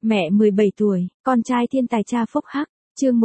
Mẹ 17 tuổi, con trai thiên tài cha phúc hắc, chương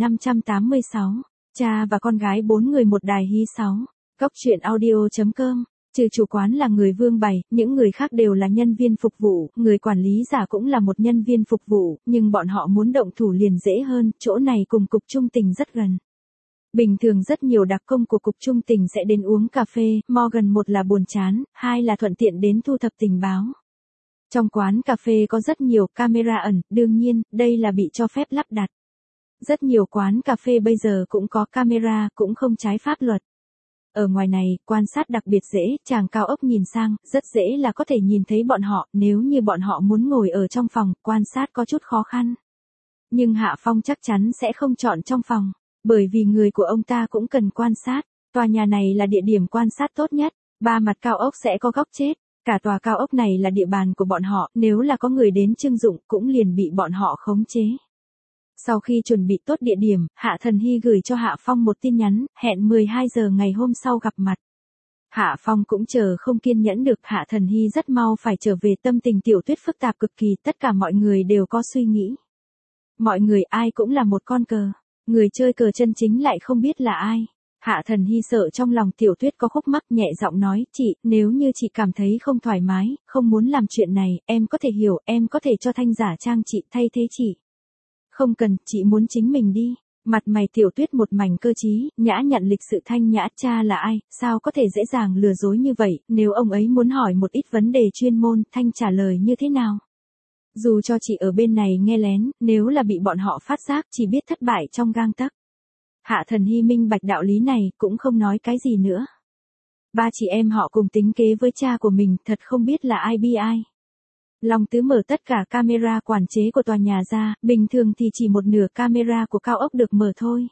1586. Cha và con gái 4 người một đài hí 6. Góc truyện audio.com. Trừ chủ quán là người Vương bày, những người khác đều là nhân viên phục vụ, người quản lý giả cũng là một nhân viên phục vụ, nhưng bọn họ muốn động thủ liền dễ hơn, chỗ này cùng cục trung tình rất gần. Bình thường rất nhiều đặc công của cục trung tình sẽ đến uống cà phê, Morgan một là buồn chán, hai là thuận tiện đến thu thập tình báo. Trong quán cà phê có rất nhiều camera ẩn, đương nhiên, đây là bị cho phép lắp đặt. Rất nhiều quán cà phê bây giờ cũng có camera, cũng không trái pháp luật. Ở ngoài này, quan sát đặc biệt dễ, chàng cao ốc nhìn sang, rất dễ là có thể nhìn thấy bọn họ, nếu như bọn họ muốn ngồi ở trong phòng, quan sát có chút khó khăn. Nhưng Hạ Phong chắc chắn sẽ không chọn trong phòng, bởi vì người của ông ta cũng cần quan sát. Tòa nhà này là địa điểm quan sát tốt nhất, ba mặt cao ốc sẽ có góc chết. Cả tòa cao ốc này là địa bàn của bọn họ, nếu là có người đến trưng dụng cũng liền bị bọn họ khống chế. Sau khi chuẩn bị tốt địa điểm, Hạ Thần Hy gửi cho Hạ Phong một tin nhắn, hẹn 12 giờ ngày hôm sau gặp mặt. Hạ Phong cũng chờ không kiên nhẫn được, Hạ Thần Hy rất mau phải trở về, tâm tình Tiểu Tuyết phức tạp cực kỳ, tất cả mọi người đều có suy nghĩ. Mọi người ai cũng là một con cờ, người chơi cờ chân chính lại không biết là ai. Hạ Thần Hy sợ trong lòng Tiểu Tuyết có khúc mắc, nhẹ giọng nói, chị, nếu như chị cảm thấy không thoải mái, không muốn làm chuyện này, em có thể hiểu, em có thể cho Thanh giả trang chị thay thế chị. Không cần, chị muốn chính mình đi. Mặt mày Tiểu Tuyết một mảnh cơ trí, nhã nhặn lịch sự thanh nhã, cha là ai, sao có thể dễ dàng lừa dối như vậy, nếu ông ấy muốn hỏi một ít vấn đề chuyên môn, Thanh trả lời như thế nào? Dù cho chị ở bên này nghe lén, nếu là bị bọn họ phát giác, chỉ biết thất bại trong gang tấc. Hạ Thần Hy minh bạch đạo lý này, cũng không nói cái gì nữa. Ba chị em họ cùng tính kế với cha của mình, thật không biết là ai bi ai. Long Tứ mở tất cả camera quản chế của tòa nhà ra, bình thường thì chỉ một nửa camera của cao ốc được mở thôi.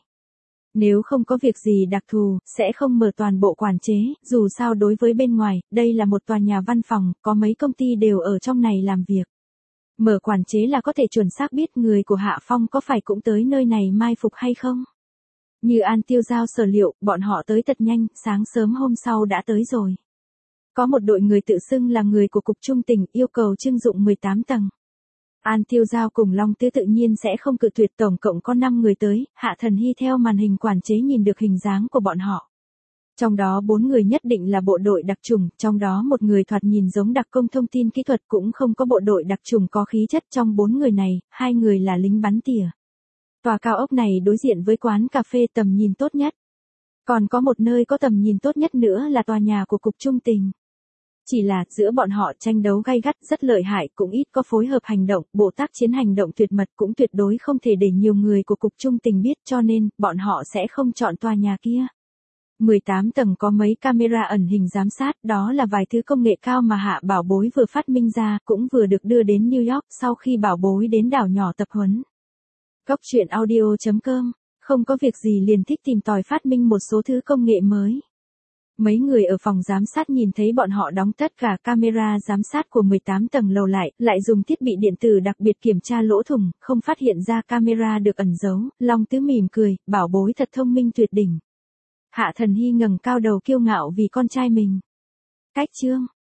Nếu không có việc gì đặc thù, sẽ không mở toàn bộ quản chế, dù sao đối với bên ngoài, đây là một tòa nhà văn phòng, có mấy công ty đều ở trong này làm việc. Mở quản chế là có thể chuẩn xác biết người của Hạ Phong có phải cũng tới nơi này mai phục hay không. Như An Tiêu giao sở liệu, bọn họ tới thật nhanh, sáng sớm hôm sau đã tới rồi. Có một đội người tự xưng là người của cục trung tình, yêu cầu trưng dụng 18 tầng. An Tiêu giao cùng Long Tứ tự nhiên sẽ không cự tuyệt, tổng cộng có 5 người tới, Hạ Thần Hy theo màn hình quản chế nhìn được hình dáng của bọn họ. Trong đó 4 người nhất định là bộ đội đặc chủng, trong đó một người thoạt nhìn giống đặc công thông tin kỹ thuật, cũng không có bộ đội đặc chủng có khí chất. Trong 4 người này, 2 người là lính bắn tỉa. Tòa cao ốc này đối diện với quán cà phê tầm nhìn tốt nhất. Còn có một nơi có tầm nhìn tốt nhất nữa là tòa nhà của cục trung tình. Chỉ là giữa bọn họ tranh đấu gay gắt, rất lợi hại, cũng ít có phối hợp hành động, bộ tác chiến hành động tuyệt mật, cũng tuyệt đối không thể để nhiều người của cục trung tình biết, cho nên bọn họ sẽ không chọn tòa nhà kia. 18 tầng có mấy camera ẩn hình giám sát, đó là vài thứ công nghệ cao mà Hạ Bảo Bối vừa phát minh ra, cũng vừa được đưa đến New York sau khi Bảo Bối đến đảo nhỏ tập huấn. Góc truyện audio.com. Không có việc gì liền thích tìm tòi phát minh một số thứ công nghệ mới. Mấy người ở phòng giám sát nhìn thấy bọn họ đóng tất cả camera giám sát của 18 tầng lầu lại dùng thiết bị điện tử đặc biệt kiểm tra lỗ thủng, không phát hiện ra camera được ẩn giấu. Long Tứ mỉm cười, Bảo Bối thật thông minh tuyệt đỉnh. Hạ Thần Hy ngẩng cao đầu kiêu ngạo vì con trai mình. Cách chương.